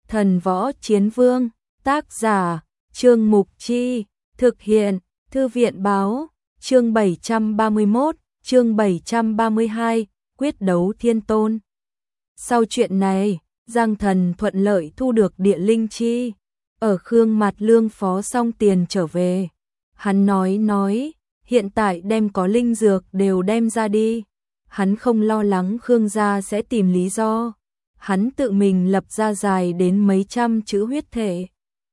Thần Võ Chiến Vương, tác giả, Trương Mục Chi, thực hiện, Thư viện báo, chương 731, chương 732, quyết đấu thiên tôn. Sau chuyện này, Giang Thần thuận lợi thu được địa linh chi, ở Khương Mạt Lương phó xong tiền trở về. Hắn nói, hiện tại đem có linh dược đều đem ra đi. Hắn không lo lắng Khương gia sẽ tìm lý do. Hắn tự mình lập ra dài đến mấy trăm chữ huyết thể.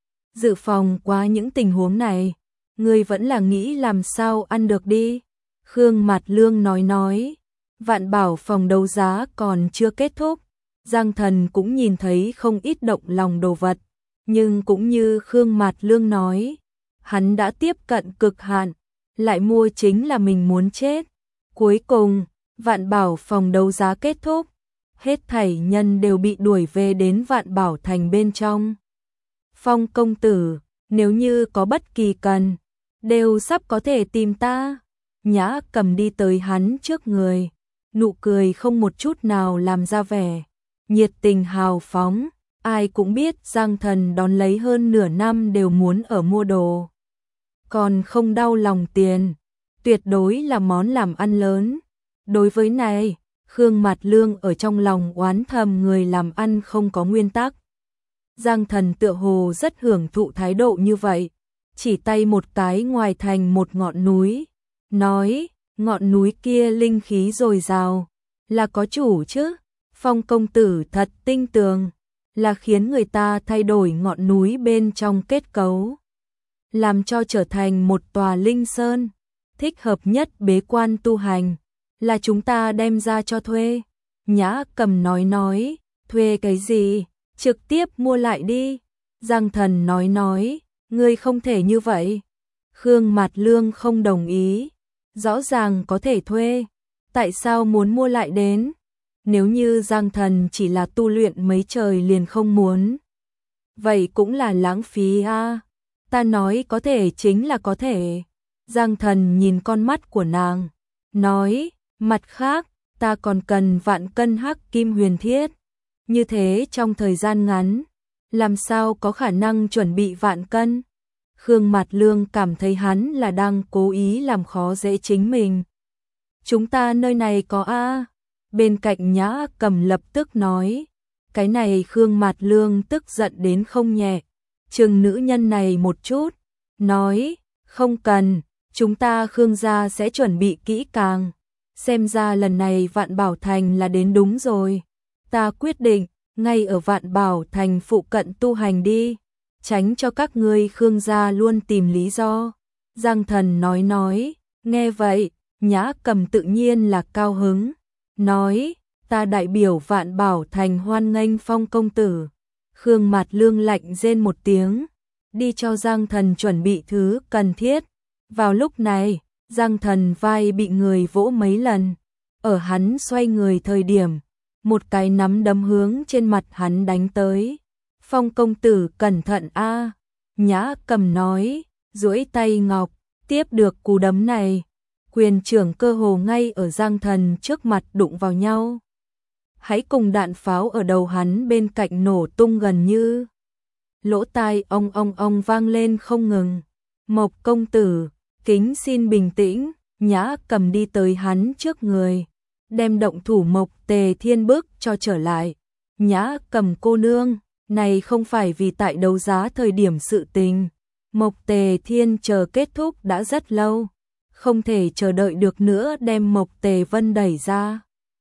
Dự phòng qua những tình huống này, ngươi vẫn là nghĩ làm sao ăn được đi. Khương Mạt Lương nói, Vạn Bảo phòng đấu giá còn chưa kết thúc. Giang Thần cũng nhìn thấy không ít động lòng đồ vật, nhưng cũng như Khương Mạt Lương nói, hắn đã tiếp cận cực hạn, lại mua chính là mình muốn chết. Cuối cùng, Vạn Bảo phòng đấu giá kết thúc, hết thảy nhân đều bị đuổi về đến Vạn Bảo thành bên trong. Phong công tử, nếu như có bất kỳ cần, đều sắp có thể tìm ta. Nhã Cầm đi tới hắn trước người, nụ cười không một chút nào làm ra vẻ, nhiệt tình hào phóng. Ai cũng biết Giang Thần đón lấy hơn nửa năm đều muốn ở mua đồ, còn không đau lòng tiền, tuyệt đối là món làm ăn lớn. Đối với này, Khương Mạt Lương ở trong lòng oán thầm người làm ăn không có nguyên tắc. Giang Thần tựa hồ rất hưởng thụ thái độ như vậy, chỉ tay một cái ngoài thành một ngọn núi, nói, ngọn núi kia linh khí dồi dào, là có chủ chứ. Phong công tử thật tinh tường, là khiến người ta thay đổi ngọn núi bên trong kết cấu, làm cho trở thành một tòa linh sơn, thích hợp nhất bế quan tu hành, là chúng ta đem ra cho thuê. Nhã Cầm nói, thuê cái gì, trực tiếp mua lại đi. Giang Thần nói, ngươi không thể như vậy. Khương Mạt Lương không đồng ý, rõ ràng có thể thuê, tại sao muốn mua lại đến? Nếu như Giang Thần chỉ là tu luyện mấy trời liền không muốn, vậy cũng là lãng phí a. Ta nói có thể chính là có thể. Giang Thần nhìn con mắt của nàng, nói, mặt khác, ta còn cần vạn cân hắc kim huyền thiết. Như thế trong thời gian ngắn, làm sao có khả năng chuẩn bị vạn cân? Khương Mạt Lương cảm thấy hắn là đang cố ý làm khó dễ chính mình. Chúng ta nơi này có a. Bên cạnh Nhã Cầm lập tức nói, cái này Khương Mạt Lương tức giận đến không nhẹ, chừng nữ nhân này một chút, nói, không cần, chúng ta Khương gia sẽ chuẩn bị kỹ càng, xem ra lần này Vạn Bảo Thành là đến đúng rồi, ta quyết định, ngay ở Vạn Bảo Thành phụ cận tu hành đi, tránh cho các ngươi Khương gia luôn tìm lý do. Giang Thần nói, nghe vậy, Nhã Cầm tự nhiên là cao hứng. Nói, ta đại biểu Vạn Bảo Thành hoan nghênh Phong công tử. Khương Mạt Lương lạnh rên một tiếng, đi cho Giang Thần chuẩn bị thứ cần thiết. Vào lúc này, Giang Thần vai bị người vỗ mấy lần, ở hắn xoay người thời điểm, một cái nắm đấm hướng trên mặt hắn đánh tới. Phong công tử cẩn thận a. Nhã Cầm nói, duỗi tay ngọc, tiếp được cú đấm này. Quyền trưởng cơ hồ ngay ở Giang Thần trước mặt đụng vào nhau. Hãy cùng đạn pháo ở đầu hắn bên cạnh nổ tung gần như. Lỗ tai ong vang lên không ngừng. Mộc công tử, kính xin bình tĩnh. Nhã Cầm đi tới hắn trước người, đem động thủ Mộc Tề Thiên bức cho trở lại. Nhã Cầm cô nương, này không phải vì tại đấu giá thời điểm sự tình. Mộc Tề Thiên chờ kết thúc đã rất lâu, không thể chờ đợi được nữa đem Mộc Tề Vân đẩy ra.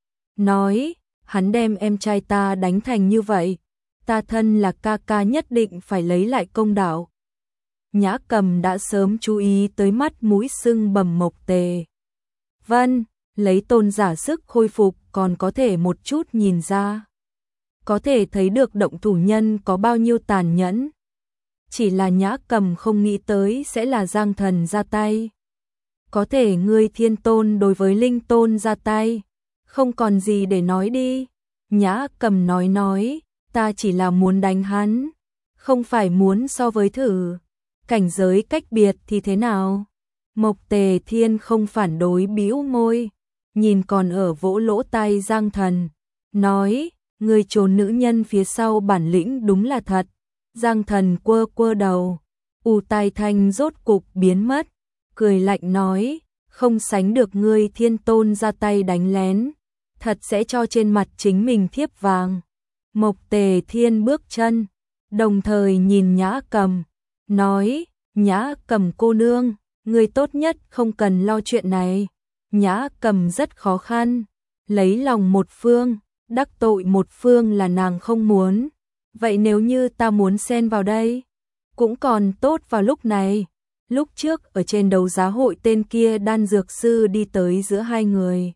Nói, hắn đem em trai ta đánh thành như vậy, ta thân là ca ca nhất định phải lấy lại công đạo. Nhã Cầm đã sớm chú ý tới mắt mũi sưng bầm Mộc Tề Vân, lấy tôn giả sức khôi phục còn có thể một chút nhìn ra. Có thể thấy được động thủ nhân có bao nhiêu tàn nhẫn. Chỉ là Nhã Cầm không nghĩ tới sẽ là Giang Thần ra tay. Có thể ngươi thiên tôn đối với linh tôn ra tay, không còn gì để nói đi. Nhã Cầm nói, ta chỉ là muốn đánh hắn, không phải muốn so với thử. Cảnh giới cách biệt thì thế nào? Mộc Tề Thiên không phản đối bĩu môi, nhìn còn ở vỗ lỗ tai Giang Thần, nói, người trốn nữ nhân phía sau bản lĩnh đúng là thật. Giang Thần quơ quơ đầu, U Tai Thanh rốt cục biến mất, cười lạnh nói, không sánh được ngươi Thiên Tôn ra tay đánh lén, thật sẽ cho trên mặt chính mình thiếp vàng. Mộc Tề Thiên bước chân, đồng thời nhìn Nhã Cầm, nói, Nhã Cầm cô nương, ngươi tốt nhất không cần lo chuyện này. Nhã Cầm rất khó khăn, lấy lòng một phương, đắc tội một phương là nàng không muốn. Vậy nếu như ta muốn xen vào đây, cũng còn tốt vào lúc này. Lúc trước ở trên đấu giá hội tên kia đan dược sư đi tới giữa hai người.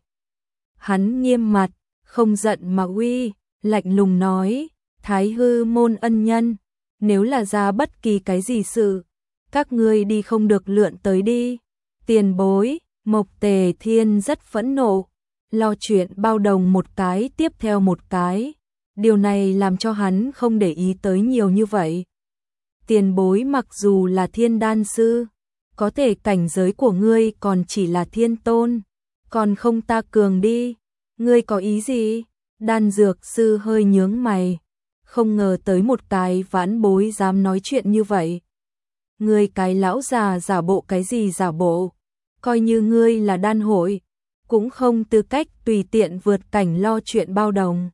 Hắn nghiêm mặt, không giận mà uy, lạnh lùng nói, Thái Hư môn ân nhân, nếu là ra bất kỳ cái gì sự, các ngươi đi không được lượn tới đi. Tiền bối, Mộc Tề Thiên rất phẫn nộ, lo chuyện bao đồng một cái tiếp theo một cái. Điều này làm cho hắn không để ý tới nhiều như vậy. Tiền bối mặc dù là thiên đan sư, có thể cảnh giới của ngươi còn chỉ là thiên tôn, còn không ta cường đi. Ngươi có ý gì? Đan dược sư hơi nhướng mày, không ngờ tới một cái vãn bối dám nói chuyện như vậy. Ngươi cái lão già giả bộ cái gì giả bộ, coi như ngươi là đan hội, cũng không tư cách tùy tiện vượt cảnh lo chuyện bao đồng.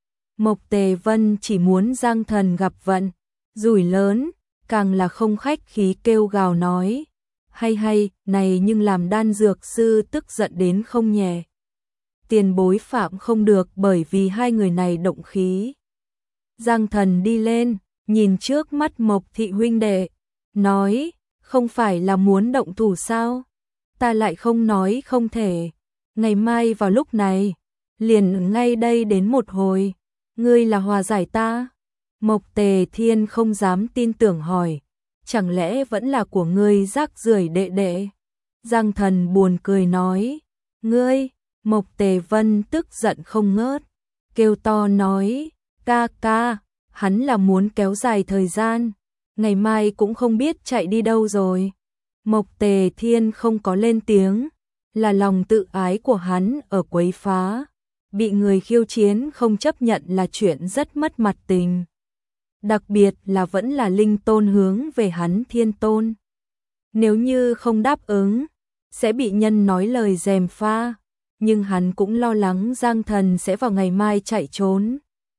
Mộc Tề Vân chỉ muốn Giang Thần gặp vận, rủi lớn, càng là không khách khí kêu gào nói, hay, này nhưng làm đan dược sư tức giận đến không nhẹ. Tiền bối phạm không được bởi vì hai người này động khí. Giang Thần đi lên, nhìn trước mắt Mộc thị huynh đệ, nói, không phải là muốn động thủ sao? Ta lại không nói không thể. Ngày mai vào lúc này, liền ngay đây đến một hồi. Ngươi là hòa giải ta? Mộc Tề Thiên không dám tin tưởng hỏi, chẳng lẽ vẫn là của ngươi rác rưởi đệ đệ? Giang Thần buồn cười nói, ngươi. Mộc Tề Vân tức giận không ngớt, kêu to nói, ca, hắn là muốn kéo dài thời gian, ngày mai cũng không biết chạy đi đâu rồi. Mộc Tề Thiên không có lên tiếng, là lòng tự ái của hắn ở quấy phá, bị người khiêu chiến không chấp nhận là chuyện rất mất mặt tình. Đặc biệt là vẫn là linh tôn hướng về hắn thiên tôn. Nếu như không đáp ứng, sẽ bị nhân nói lời gièm pha, nhưng hắn cũng lo lắng Giang Thần sẽ vào ngày mai chạy trốn.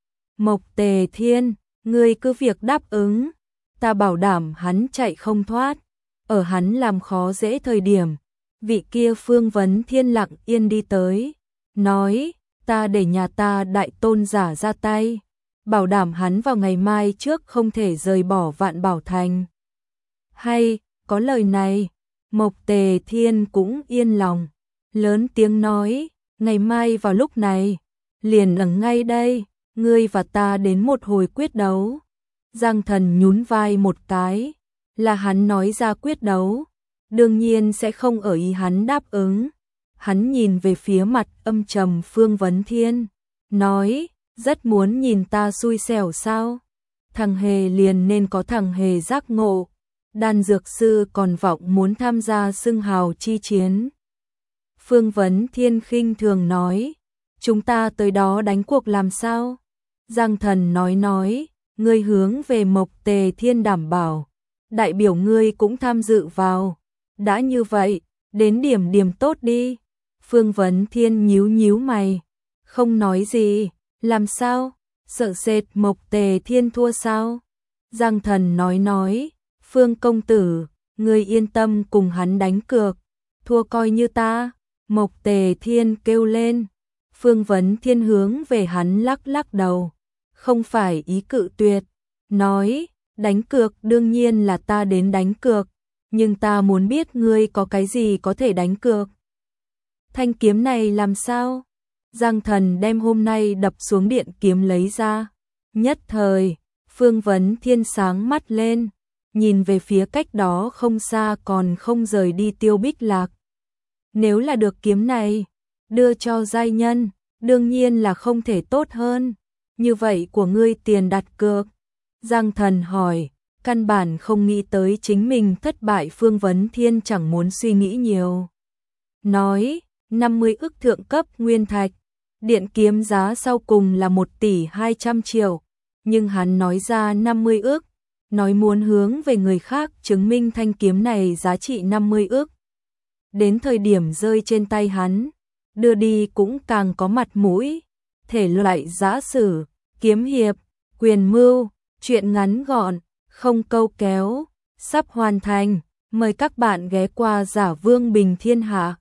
Mộc Tề Thiên, ngươi cứ việc đáp ứng, ta bảo đảm hắn chạy không thoát. Ở hắn làm khó dễ thời điểm, vị kia Phương Vấn Thiên lặng yên đi tới, nói, ta để nhà ta đại tôn giả ra tay, bảo đảm hắn vào ngày mai trước không thể rời bỏ Vạn Bảo Thành. Hay, có lời này, Mộc Tề Thiên cũng yên lòng, lớn tiếng nói, ngày mai vào lúc này, liền ở ngay đây, ngươi và ta đến một hồi quyết đấu. Giang Thần nhún vai một cái, là hắn nói ra quyết đấu, đương nhiên sẽ không ở ý hắn đáp ứng. Hắn nhìn về phía mặt âm trầm Phương Vấn Thiên, nói, rất muốn nhìn ta xui xẻo sao? Thằng hề liền nên có thằng hề giác ngộ, đan dược sư còn vọng muốn tham gia xưng hào chi chiến. Phương Vấn Thiên khinh thường nói, chúng ta tới đó đánh cuộc làm sao? Giang Thần nói, ngươi hướng về Mộc Tề Thiên đảm bảo, đại biểu ngươi cũng tham dự vào. Đã như vậy, đến điểm tốt đi. Phương Vấn Thiên nhíu mày, không nói gì, làm sao? Sợ sệt Mộc Tề Thiên thua sao? Giang Thần nói, Phương công tử, ngươi yên tâm cùng hắn đánh cược, thua coi như ta. Mộc Tề Thiên kêu lên, Phương Vấn Thiên hướng về hắn lắc đầu, không phải ý cự tuyệt, nói, đánh cược đương nhiên là ta đến đánh cược, nhưng ta muốn biết ngươi có cái gì có thể đánh cược. Thanh kiếm này làm sao? Giang Thần đem hôm nay đập xuống điện kiếm lấy ra, nhất thời, Phương Vấn Thiên sáng mắt lên, nhìn về phía cách đó không xa còn không rời đi Tiêu Bích Lạc. Nếu là được kiếm này, đưa cho giai nhân, đương nhiên là không thể tốt hơn. Như vậy của ngươi tiền đặt cược. Giang Thần hỏi, căn bản không nghĩ tới chính mình thất bại. Phương Vấn Thiên chẳng muốn suy nghĩ nhiều. Nói, 50 ức thượng cấp nguyên thạch, Điện kiếm giá sau cùng là 1 tỷ 200 triệu, nhưng hắn nói ra 50 ức, nói muốn hướng về người khác chứng minh thanh kiếm này giá trị 50 ức. Đến thời điểm rơi trên tay hắn, đưa đi cũng càng có mặt mũi. Thể loại giã sử, kiếm hiệp, quyền mưu, truyện ngắn gọn, không câu kéo, sắp hoàn thành. Mời các bạn ghé qua Giả Vương Bình Thiên Hạ.